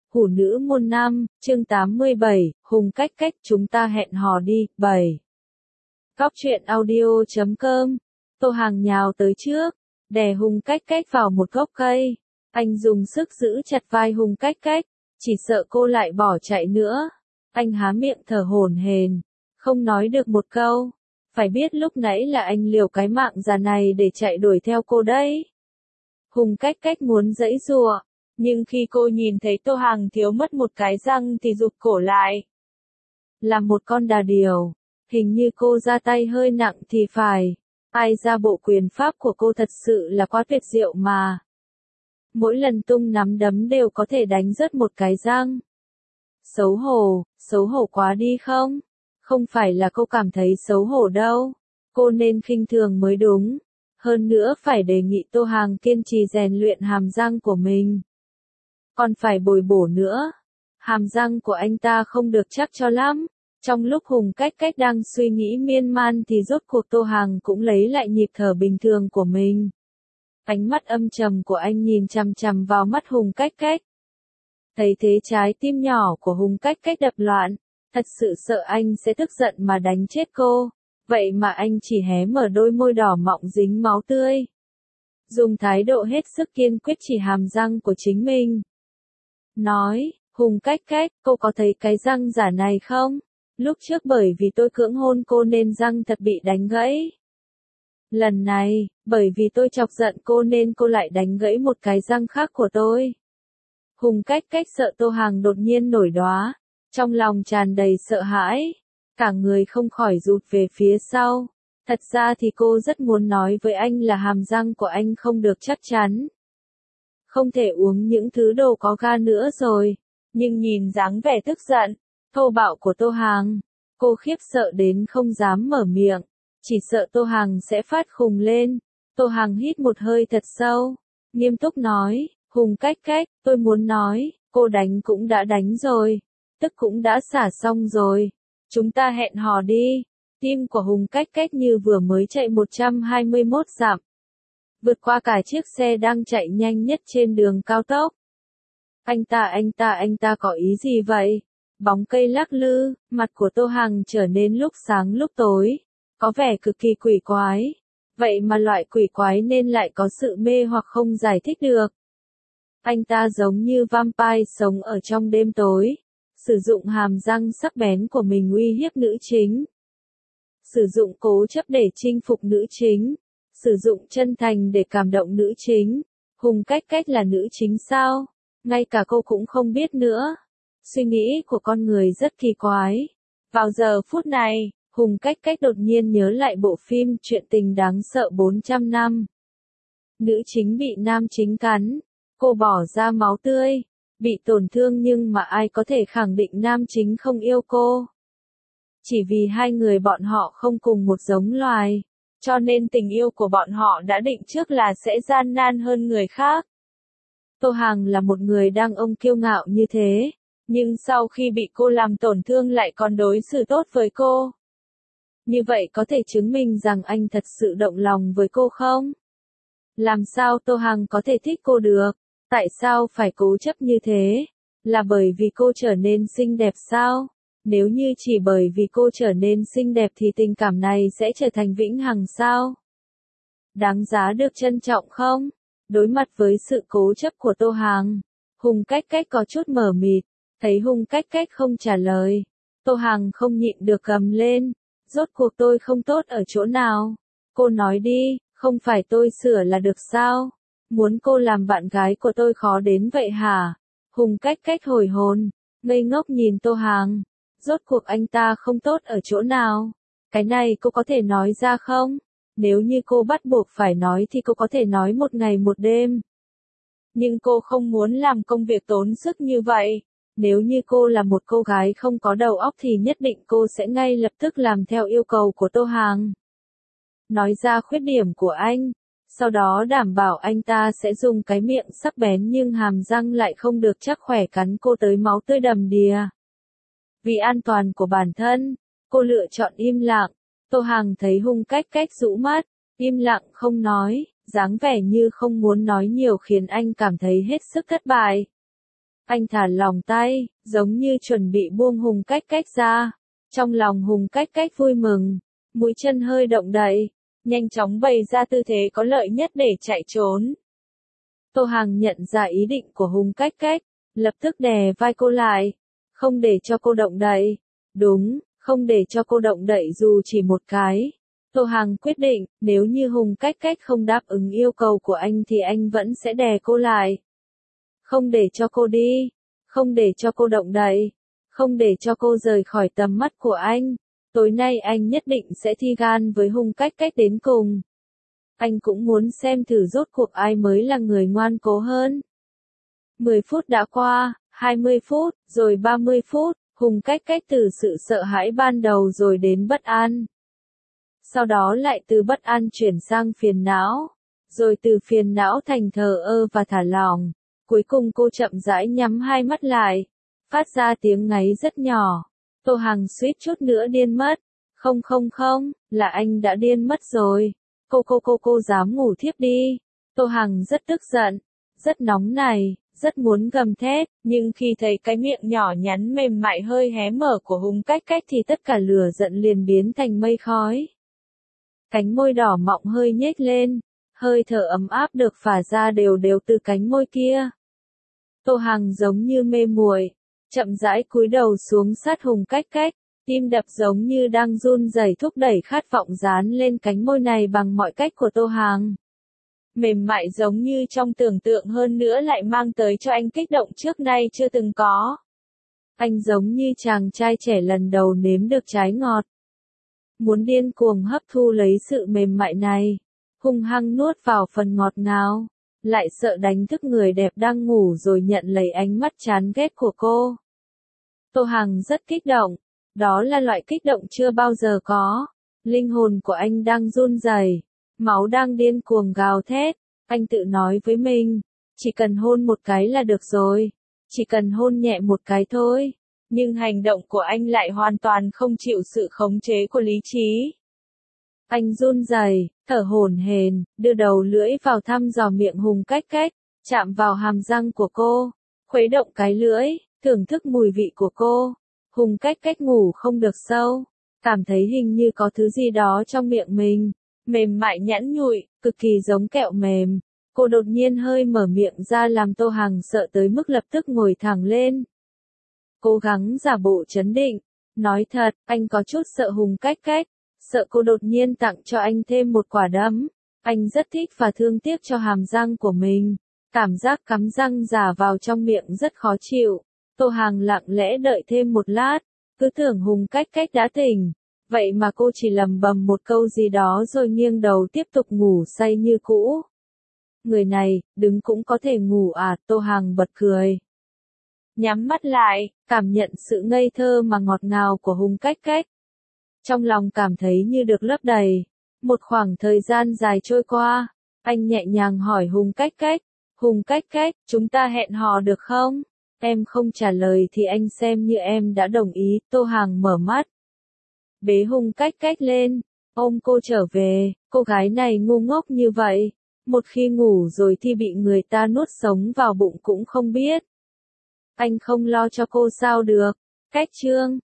Hủ nữ môn nam, chương 87, Hùng cách cách chúng ta hẹn hò đi, 7. Góc truyện audio.com, Tô Hàng nhào tới trước, đè Hùng cách cách vào một gốc cây. Anh dùng sức giữ chặt vai Hùng cách cách, chỉ sợ cô lại bỏ chạy nữa. Anh há miệng thở hổn hển, không nói được một câu. Phải biết lúc nãy là anh liều cái mạng già này để chạy đuổi theo cô đấy. Hùng cách cách muốn giãy giụa, nhưng khi cô nhìn thấy Tô Hàng thiếu mất một cái răng thì rụt cổ lại. Là một con đà điểu, hình như cô ra tay hơi nặng thì phải. Ai ra bộ quyền pháp của cô thật sự là quá tuyệt diệu mà. Mỗi lần tung nắm đấm đều có thể đánh rớt một cái răng. Xấu hổ quá đi không? Không phải là cô cảm thấy xấu hổ đâu. Cô nên khinh thường mới đúng. Hơn nữa phải đề nghị Tô Hàng kiên trì rèn luyện hàm răng của mình. Còn phải bồi bổ nữa. Hàm răng của anh ta không được chắc cho lắm. Trong lúc Hùng cách cách đang suy nghĩ miên man thì rốt cuộc Tô Hàng cũng lấy lại nhịp thở bình thường của mình. Ánh mắt âm trầm của anh nhìn chằm chằm vào mắt Hùng cách cách. Thấy thế trái tim nhỏ của Hùng cách cách đập loạn. Thật sự sợ anh sẽ tức giận mà đánh chết cô. Vậy mà anh chỉ hé mở đôi môi đỏ mọng dính máu tươi. Dùng thái độ hết sức kiên quyết chỉ hàm răng của chính mình. Nói, Hùng cách cách, cô có thấy cái răng giả này không? Lúc trước bởi vì tôi cưỡng hôn cô nên răng thật bị đánh gãy. Lần này, bởi vì tôi chọc giận cô nên cô lại đánh gãy một cái răng khác của tôi. Hùng cách cách sợ Tô Hàng đột nhiên nổi đoá. Trong lòng tràn đầy sợ hãi. Cả người không khỏi rụt về phía sau. Thật ra thì cô rất muốn nói với anh là hàm răng của anh không được chắc chắn. Không thể uống những thứ đồ có ga nữa rồi. Nhưng nhìn dáng vẻ tức giận, thô bạo của Tô Hàng, cô khiếp sợ đến không dám mở miệng. Chỉ sợ Tô Hàng sẽ phát khùng lên. Tô Hàng hít một hơi thật sâu, nghiêm túc nói, Hùng cách cách, tôi muốn nói, cô đánh cũng đã đánh rồi. Tức cũng đã xả xong rồi. Chúng ta hẹn hò đi. Tim của Hùng cách cách như vừa mới chạy 121 dặm. Vượt qua cả chiếc xe đang chạy nhanh nhất trên đường cao tốc. Anh ta có ý gì vậy? Bóng cây lắc lư, mặt của Tô Hàng trở nên lúc sáng lúc tối. Có vẻ cực kỳ quỷ quái. Vậy mà loại quỷ quái nên lại có sự mê hoặc không giải thích được. Anh ta giống như vampire sống ở trong đêm tối. Sử dụng hàm răng sắc bén của mình uy hiếp nữ chính. Sử dụng cố chấp để chinh phục nữ chính. Sử dụng chân thành để cảm động nữ chính. Hùng cách cách là nữ chính sao? Ngay cả cô cũng không biết nữa. Suy nghĩ của con người rất kỳ quái. Vào giờ phút này, Hùng cách cách đột nhiên nhớ lại bộ phim Chuyện tình đáng sợ 400 năm. Nữ chính bị nam chính cắn. Cô bỏ ra máu tươi. Bị tổn thương nhưng mà ai có thể khẳng định nam chính không yêu cô. Chỉ vì hai người bọn họ không cùng một giống loài. Cho nên tình yêu của bọn họ đã định trước là sẽ gian nan hơn người khác. Tô Hàng là một người đàn ông kiêu ngạo như thế. Nhưng sau khi bị cô làm tổn thương lại còn đối xử tốt với cô. Như vậy có thể chứng minh rằng anh thật sự động lòng với cô không? Làm sao Tô Hàng có thể thích cô được? Tại sao phải cố chấp như thế? Là bởi vì cô trở nên xinh đẹp sao? Nếu như chỉ bởi vì cô trở nên xinh đẹp thì tình cảm này sẽ trở thành vĩnh hằng sao? Đáng giá được trân trọng không? Đối mặt với sự cố chấp của Tô Hàng, Hùng cách cách có chút mờ mịt. Thấy Hùng cách cách không trả lời, Tô Hàng không nhịn được gầm lên. Rốt cuộc tôi không tốt ở chỗ nào? Cô nói đi, không phải tôi sửa là được sao? Muốn cô làm bạn gái của tôi khó đến vậy hả? Hùng cách cách hồi hồn, ngây ngốc nhìn Tô Hàng. Rốt cuộc anh ta không tốt ở chỗ nào? Cái này cô có thể nói ra không? Nếu như cô bắt buộc phải nói thì cô có thể nói một ngày một đêm. Nhưng cô không muốn làm công việc tốn sức như vậy. Nếu như cô là một cô gái không có đầu óc thì nhất định cô sẽ ngay lập tức làm theo yêu cầu của Tô Hàng. Nói ra khuyết điểm của anh. Sau đó đảm bảo anh ta sẽ dùng cái miệng sắc bén nhưng hàm răng lại không được chắc khỏe cắn cô tới máu tươi đầm đìa. Vì an toàn của bản thân, cô lựa chọn im lặng. Tô Hàng thấy Hùng cách cách rũ mắt, im lặng không nói, dáng vẻ như không muốn nói nhiều khiến anh cảm thấy hết sức thất bại. Anh thả lỏng tay, giống như chuẩn bị buông Hùng Cách Cách ra. Trong lòng Hùng Cách Cách vui mừng, mũi chân hơi động đậy, nhanh chóng bày ra tư thế có lợi nhất để chạy trốn. Tô Hằng nhận ra ý định của Hùng Cách Cách, lập tức đè vai cô lại, không để cho cô động đậy. Đúng, không để cho cô động đậy dù chỉ một cái. Tô Hằng quyết định, nếu như Hùng Cách Cách không đáp ứng yêu cầu của anh thì anh vẫn sẽ đè cô lại. Không để cho cô đi, không để cho cô động đậy, không để cho cô rời khỏi tầm mắt của anh. Tối nay anh nhất định sẽ thi gan với Hùng Cách Cách đến cùng. Anh cũng muốn xem thử rốt cuộc ai mới là người ngoan cố hơn. 10 phút đã qua, 20 phút, rồi 30 phút, Hùng Cách Cách từ sự sợ hãi ban đầu rồi đến bất an. Sau đó lại từ bất an chuyển sang phiền não, rồi từ phiền não thành thờ ơ và thả lỏng. Cuối cùng cô chậm rãi nhắm hai mắt lại, phát ra tiếng ngáy rất nhỏ. Tô Hằng suýt chút nữa điên mất. Không không không, là anh đã điên mất rồi. Cô dám ngủ thiếp đi. Tô Hằng rất tức giận, rất nóng này, rất muốn gầm thét, nhưng khi thấy cái miệng nhỏ nhắn mềm mại hơi hé mở của Hùng Cách Cách thì tất cả lửa giận liền biến thành mây khói. Cánh môi đỏ mọng hơi nhếch lên, hơi thở ấm áp được phả ra đều đều từ cánh môi kia. Tô Hằng giống như mê muội, chậm rãi cúi đầu xuống sát Hùng Cách Cách, tim đập giống như đang run rẩy thúc đẩy khát vọng dán lên cánh môi này bằng mọi cách của Tô Hằng. Mềm mại giống như trong tưởng tượng hơn nữa lại mang tới cho anh kích động trước nay chưa từng có. Anh giống như chàng trai trẻ lần đầu nếm được trái ngọt. Muốn điên cuồng hấp thu lấy sự mềm mại này, hung hăng nuốt vào phần ngọt ngào, lại sợ đánh thức người đẹp đang ngủ rồi nhận lấy ánh mắt chán ghét của cô. Tô Hằng rất kích động, đó là loại kích động chưa bao giờ có. Linh hồn của anh đang run rẩy, máu đang điên cuồng gào thét. Anh tự nói với mình, chỉ cần hôn một cái là được rồi, chỉ cần hôn nhẹ một cái thôi. Nhưng hành động của anh lại hoàn toàn không chịu sự khống chế của lý trí. Anh run rẩy, thở hổn hển, đưa đầu lưỡi vào thăm dò miệng Hùng Cách Cách, chạm vào hàm răng của cô, khuấy động cái lưỡi, thưởng thức mùi vị của cô. Hùng Cách Cách ngủ không được sâu, cảm thấy hình như có thứ gì đó trong miệng mình, mềm mại nhẵn nhụi, cực kỳ giống kẹo mềm. Cô đột nhiên hơi mở miệng ra làm Tô Hằng sợ tới mức lập tức ngồi thẳng lên. Cố gắng giả bộ trấn định, nói thật, anh có chút sợ Hùng Cách Cách, sợ cô đột nhiên tặng cho anh thêm một quả đấm. Anh rất thích và thương tiếc cho hàm răng của mình, cảm giác cắm răng giả vào trong miệng rất khó chịu. Tô Hằng lặng lẽ đợi thêm một lát, cứ tưởng Hùng Cách Cách đã tỉnh, vậy mà cô chỉ lầm bầm một câu gì đó rồi nghiêng đầu tiếp tục ngủ say như cũ. Người này, đứng cũng có thể ngủ à? Tô Hằng bật cười. Nhắm mắt lại, cảm nhận sự ngây thơ mà ngọt ngào của Hùng Cách Cách. Trong lòng cảm thấy như được lấp đầy. Một khoảng thời gian dài trôi qua, anh nhẹ nhàng hỏi Hùng Cách Cách. Hùng Cách Cách, chúng ta hẹn hò được không? Em không trả lời thì anh xem như em đã đồng ý. Tô Hằng mở mắt, bế Hùng Cách Cách lên, ôm cô trở về. Cô gái này ngu ngốc như vậy, một khi ngủ rồi thì bị người ta nuốt sống vào bụng cũng không biết. Anh không lo cho cô sao được. Cách chương